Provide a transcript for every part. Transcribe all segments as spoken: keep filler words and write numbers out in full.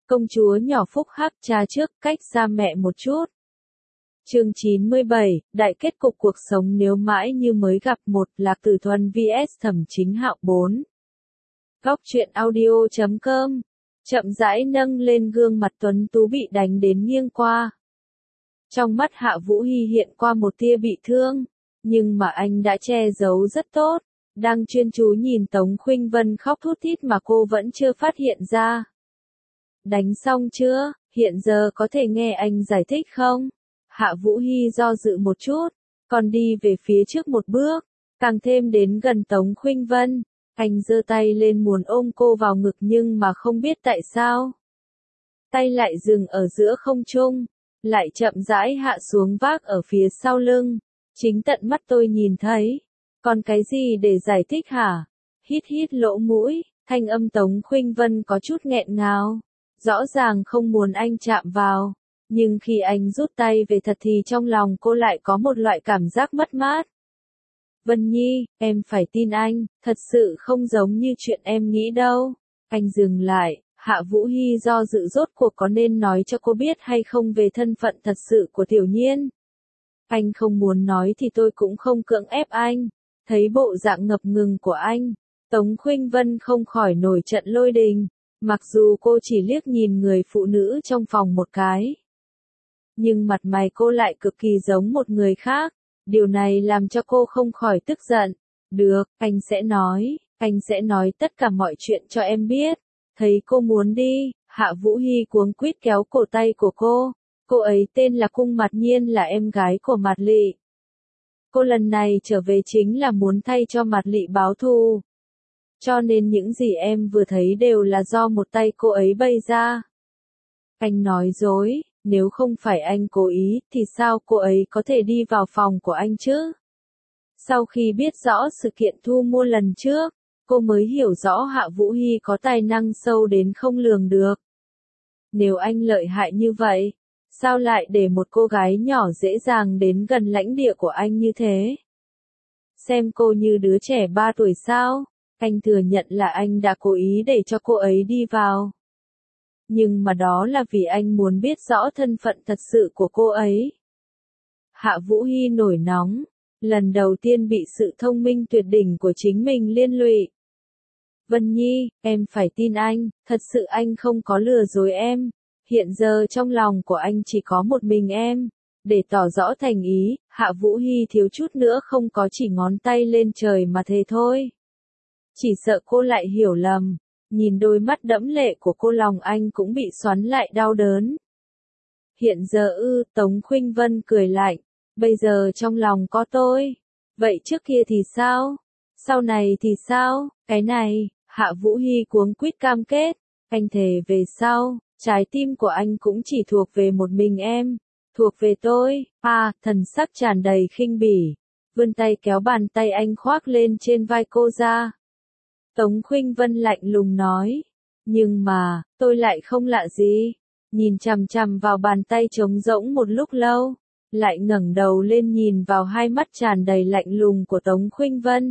Công chúa nhỏ phúc hắc cha trước, cách xa mẹ một chút. Chương chín mươi bảy, Đại kết cục cuộc sống nếu mãi như mới gặp một, Lạc Tử Thuần vs Thẩm Chính Hạo bốn. Góc truyện audio chấm com. Chậm rãi nâng lên gương mặt tuấn tú bị đánh đến nghiêng qua. Trong mắt Hạ Vũ Hy hiện qua một tia bị thương, nhưng mà anh đã che giấu rất tốt, đang chuyên chú nhìn Tống Khuynh Vân khóc thút thít mà cô vẫn chưa phát hiện ra. Đánh xong chưa, hiện giờ có thể nghe anh giải thích không? Hạ Vũ Hy do dự một chút, còn đi về phía trước một bước, càng thêm đến gần Tống Khuynh Vân. Anh giơ tay lên muốn ôm cô vào ngực nhưng mà không biết tại sao. Tay lại dừng ở giữa không trung, lại chậm rãi hạ xuống vác ở phía sau lưng. Chính tận mắt tôi nhìn thấy. Còn cái gì để giải thích hả? Hít hít lỗ mũi, thanh âm Tống Khuynh Vân có chút nghẹn ngào. Rõ ràng không muốn anh chạm vào. Nhưng khi anh rút tay về thật thì trong lòng cô lại có một loại cảm giác mất mát. Vân Nhi, em phải tin anh, thật sự không giống như chuyện em nghĩ đâu. Anh dừng lại, Hạ Vũ Hy do dự rốt cuộc có nên nói cho cô biết hay không về thân phận thật sự của Tiểu Nhiên. Anh không muốn nói thì tôi cũng không cưỡng ép anh. Thấy bộ dạng ngập ngừng của anh, Tống Khuynh Vân không khỏi nổi trận lôi đình. Mặc dù cô chỉ liếc nhìn người phụ nữ trong phòng một cái, nhưng mặt mày cô lại cực kỳ giống một người khác. Điều này làm cho cô không khỏi tức giận. Được, anh sẽ nói, anh sẽ nói tất cả mọi chuyện cho em biết. Thấy cô muốn đi, Hạ Vũ Hy cuống quýt kéo cổ tay của cô. Cô ấy tên là Cung Mạt Nhiên, là em gái của Mạt Lị. Cô lần này trở về chính là muốn thay cho Mạt Lị báo thù. Cho nên những gì em vừa thấy đều là do một tay cô ấy bày ra. Anh nói dối. Nếu không phải anh cố ý, thì sao cô ấy có thể đi vào phòng của anh chứ? Sau khi biết rõ sự kiện thu mua lần trước, cô mới hiểu rõ Hạ Vũ Hy có tài năng sâu đến không lường được. Nếu anh lợi hại như vậy, sao lại để một cô gái nhỏ dễ dàng đến gần lãnh địa của anh như thế? Xem cô như đứa trẻ ba tuổi sao? Anh thừa nhận là anh đã cố ý để cho cô ấy đi vào. Nhưng mà đó là vì anh muốn biết rõ thân phận thật sự của cô ấy. Hạ Vũ Hy nổi nóng, lần đầu tiên bị sự thông minh tuyệt đỉnh của chính mình liên lụy. Vân Nhi, em phải tin anh, thật sự anh không có lừa dối em. Hiện giờ trong lòng của anh chỉ có một mình em. Để tỏ rõ thành ý, Hạ Vũ Hy thiếu chút nữa không có chỉ ngón tay lên trời mà thế thôi. Chỉ sợ cô lại hiểu lầm. Nhìn đôi mắt đẫm lệ của cô, lòng anh cũng bị xoắn lại đau đớn. Hiện giờ ư, Tống Khuynh Vân cười lạnh, bây giờ trong lòng có tôi. Vậy trước kia thì sao? Sau này thì sao? Cái này, Hạ Vũ Hy cuống quýt cam kết, anh thề về sau, trái tim của anh cũng chỉ thuộc về một mình em, thuộc về tôi. À, thần sắc tràn đầy khinh bỉ, vươn tay kéo bàn tay anh khoác lên trên vai cô ra. Tống Khuynh Vân lạnh lùng nói, nhưng mà, tôi lại không lạ gì. Nhìn chằm chằm vào bàn tay trống rỗng một lúc lâu, lại ngẩng đầu lên nhìn vào hai mắt tràn đầy lạnh lùng của Tống Khuynh Vân.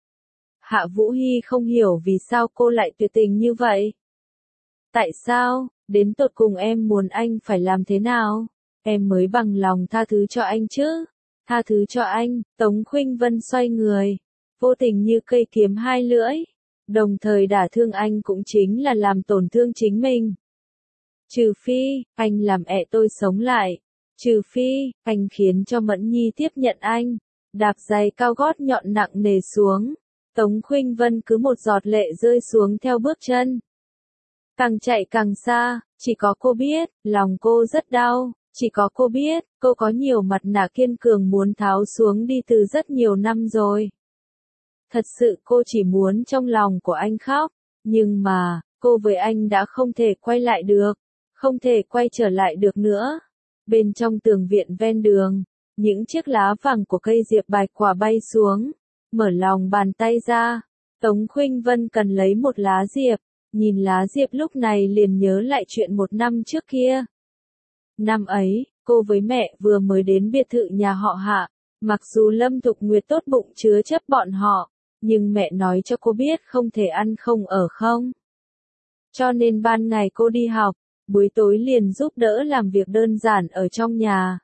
Hạ Vũ Hy không hiểu vì sao cô lại tuyệt tình như vậy. Tại sao, đến tột cùng em muốn anh phải làm thế nào, em mới bằng lòng tha thứ cho anh chứ? Tha thứ cho anh, Tống Khuynh Vân xoay người, vô tình như cây kiếm hai lưỡi. Đồng thời đả thương anh cũng chính là làm tổn thương chính mình. Trừ phi, anh làm ẹ tôi sống lại. Trừ phi, anh khiến cho Mẫn Nhi tiếp nhận anh. Đạp giày cao gót nhọn nặng nề xuống. Tống Khuynh Vân cứ một giọt lệ rơi xuống theo bước chân. Càng chạy càng xa, chỉ có cô biết, lòng cô rất đau. Chỉ có cô biết, cô có nhiều mặt nạ kiên cường muốn tháo xuống đi từ rất nhiều năm rồi. Thật sự cô chỉ muốn trong lòng của anh khóc, nhưng mà, cô với anh đã không thể quay lại được, không thể quay trở lại được nữa. Bên trong tường viện ven đường, những chiếc lá vàng của cây diệp bạch quả bay xuống, mở lòng bàn tay ra. Tống Khuynh Vân cần lấy một lá diệp, nhìn lá diệp lúc này liền nhớ lại chuyện một năm trước kia. Năm ấy, cô với mẹ vừa mới đến biệt thự nhà họ Hạ, mặc dù Lâm Thục Nguyệt tốt bụng chứa chấp bọn họ. Nhưng mẹ nói cho cô biết không thể ăn không ở không. Cho nên ban ngày cô đi học, buổi tối liền giúp đỡ làm việc đơn giản ở trong nhà.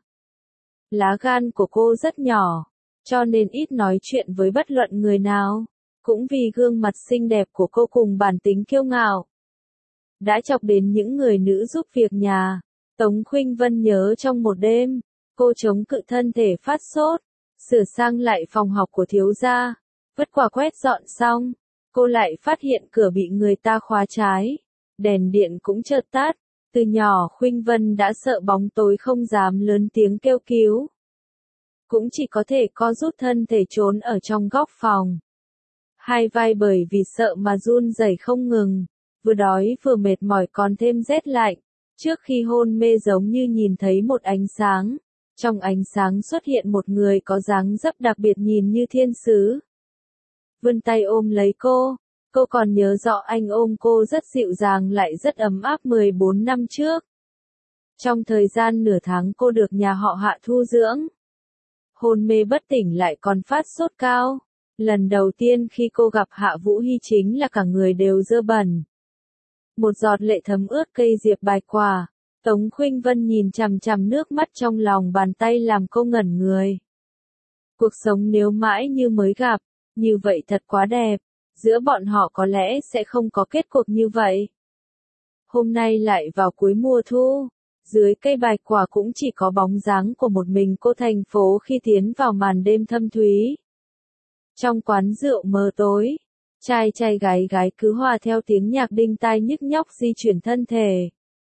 Lá gan của cô rất nhỏ, cho nên ít nói chuyện với bất luận người nào, cũng vì gương mặt xinh đẹp của cô cùng bản tính kiêu ngạo. Đã chọc đến những người nữ giúp việc nhà, Tống Khuynh Vân nhớ trong một đêm, cô chống cự thân thể phát sốt, sửa sang lại phòng học của thiếu gia, vất quả quét dọn xong, cô lại phát hiện cửa bị người ta khóa trái, đèn điện cũng chợt tắt, từ nhỏ Khuynh Vân đã sợ bóng tối không dám lớn tiếng kêu cứu. Cũng chỉ có thể co rút thân thể trốn ở trong góc phòng. Hai vai bởi vì sợ mà run rẩy không ngừng, vừa đói vừa mệt mỏi còn thêm rét lạnh, trước khi hôn mê giống như nhìn thấy một ánh sáng, trong ánh sáng xuất hiện một người có dáng dấp đặc biệt nhìn như thiên sứ. Vươn tay ôm lấy cô, cô còn nhớ rõ anh ôm cô rất dịu dàng lại rất ấm áp mười bốn năm trước. Trong thời gian nửa tháng cô được nhà họ Hạ thu dưỡng. Hôn mê bất tỉnh lại còn phát sốt cao. Lần đầu tiên khi cô gặp Hạ Vũ Hy chính là cả người đều dơ bẩn. Một giọt lệ thấm ướt cây diệp bạch quả. Tống Khuynh Vân nhìn chằm chằm nước mắt trong lòng bàn tay làm cô ngẩn người. Cuộc sống nếu mãi như mới gặp, như vậy thật quá đẹp. Giữa bọn họ có lẽ sẽ không có kết cục như vậy. Hôm nay lại vào cuối mùa thu, dưới cây bạch quả cũng chỉ có bóng dáng của một mình cô thành phố khi tiến vào màn đêm thâm thúy. Trong quán rượu mờ tối, trai trai gái gái cứ hòa theo tiếng nhạc đinh tai nhức nhóc di chuyển thân thể.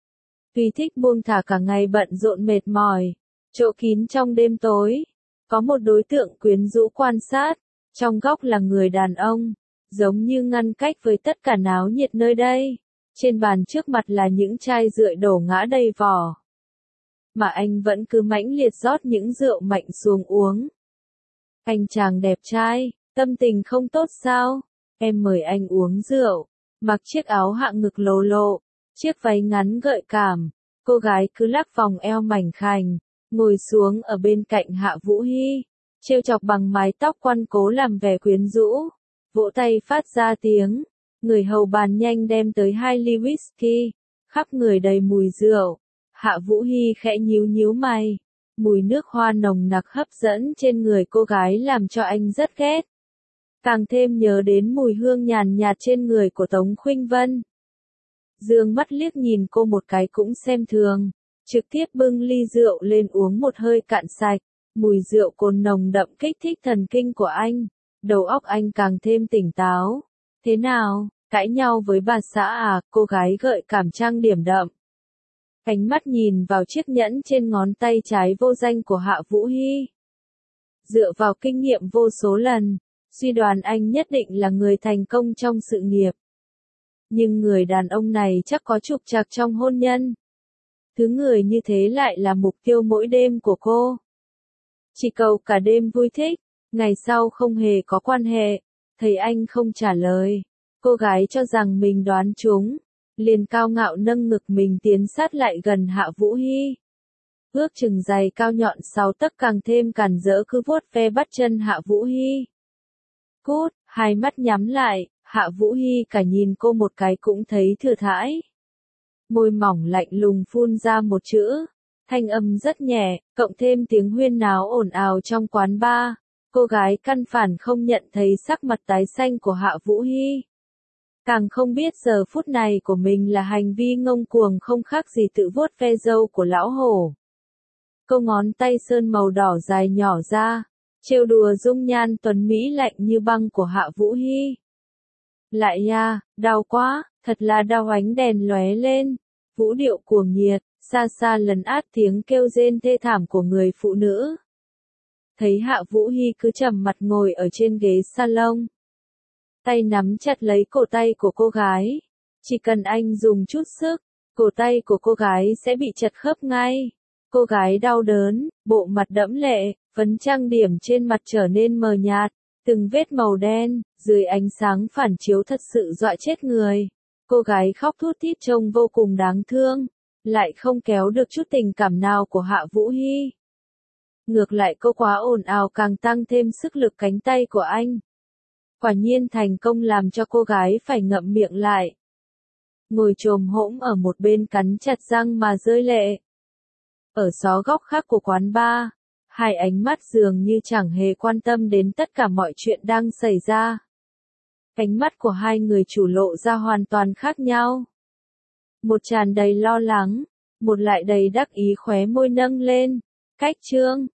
Vì thích buông thả cả ngày bận rộn mệt mỏi, chỗ kín trong đêm tối, có một đối tượng quyến rũ quan sát, trong góc là người đàn ông, giống như ngăn cách với tất cả náo nhiệt nơi đây. Trên bàn trước mặt là những chai rượu đổ ngã đầy vỏ. Mà anh vẫn cứ mãnh liệt rót những rượu mạnh xuống uống. Anh chàng đẹp trai, tâm tình không tốt sao? Em mời anh uống rượu. Mặc chiếc áo hạ ngực lồ lộ, chiếc váy ngắn gợi cảm. Cô gái cứ lắc vòng eo mảnh khảnh, ngồi xuống ở bên cạnh Hạ Vũ Hy, trêu chọc bằng mái tóc quăn cố làm vẻ quyến rũ, vỗ tay phát ra tiếng. Người hầu bàn nhanh đem tới hai ly whisky, khắp người đầy mùi rượu. Hạ Vũ Hy khẽ nhíu nhíu mày, mùi nước hoa nồng nặc hấp dẫn trên người cô gái làm cho anh rất ghét. Càng thêm nhớ đến mùi hương nhàn nhạt trên người của Tống Khuynh Vân. Dương mắt liếc nhìn cô một cái cũng xem thường, trực tiếp bưng ly rượu lên uống một hơi cạn sạch. Mùi rượu cồn nồng đậm kích thích thần kinh của anh, đầu óc anh càng thêm tỉnh táo. Thế nào, cãi nhau với bà xã à? Cô gái gợi cảm trang điểm đậm. Ánh mắt nhìn vào chiếc nhẫn trên ngón tay trái vô danh của Hạ Vũ Hy. Dựa vào kinh nghiệm vô số lần, suy đoán anh nhất định là người thành công trong sự nghiệp. Nhưng người đàn ông này chắc có trục trặc trong hôn nhân. Thứ người như thế lại là mục tiêu mỗi đêm của cô. Chỉ cầu cả đêm vui thích, ngày sau không hề có quan hệ. Thấy anh không trả lời, cô gái cho rằng mình đoán trúng, liền cao ngạo nâng ngực mình tiến sát lại gần Hạ Vũ Hy. Ước chừng giày cao nhọn sáu tấc càng thêm cản rỡ cứ vuốt ve bắt chân Hạ Vũ Hy. Cút, hai mắt nhắm lại, Hạ Vũ Hy cả nhìn cô một cái cũng thấy thừa thãi. Môi mỏng lạnh lùng phun ra một chữ, thanh âm rất nhẹ, cộng thêm tiếng huyên náo ồn ào trong quán bar. Cô gái căn bản không nhận thấy sắc mặt tái xanh của Hạ Vũ Hy. Càng không biết giờ phút này của mình là hành vi ngông cuồng không khác gì tự vuốt ve râu của lão hổ. Cô ngón tay sơn màu đỏ dài nhỏ ra, trêu đùa dung nhan tuấn mỹ lạnh như băng của Hạ Vũ Hy. Lại ya, đau quá, thật là đau. Ánh đèn lóe lên, vũ điệu cuồng nhiệt, xa xa lấn át tiếng kêu rên thê thảm của người phụ nữ. Thấy Hạ Vũ Hy cứ trầm mặt ngồi ở trên ghế salon. Tay nắm chặt lấy cổ tay của cô gái. Chỉ cần anh dùng chút sức, cổ tay của cô gái sẽ bị chật khớp ngay. Cô gái đau đớn, bộ mặt đẫm lệ, phấn trang điểm trên mặt trở nên mờ nhạt, từng vết màu đen, dưới ánh sáng phản chiếu thật sự dọa chết người. Cô gái khóc thút thít trông vô cùng đáng thương, lại không kéo được chút tình cảm nào của Hạ Vũ Hy. Ngược lại cô quá ồn ào càng tăng thêm sức lực cánh tay của anh. Quả nhiên thành công làm cho cô gái phải ngậm miệng lại. ngồi chồm hỗn ở một bên cắn chặt răng mà rơi lệ. Ở xó góc khác của quán bar, hai ánh mắt dường như chẳng hề quan tâm đến tất cả mọi chuyện đang xảy ra. Ánh mắt của hai người chủ lộ ra hoàn toàn khác nhau. Một tràn đầy lo lắng, một lại đầy đắc ý, khóe môi nâng lên. Cách Trương,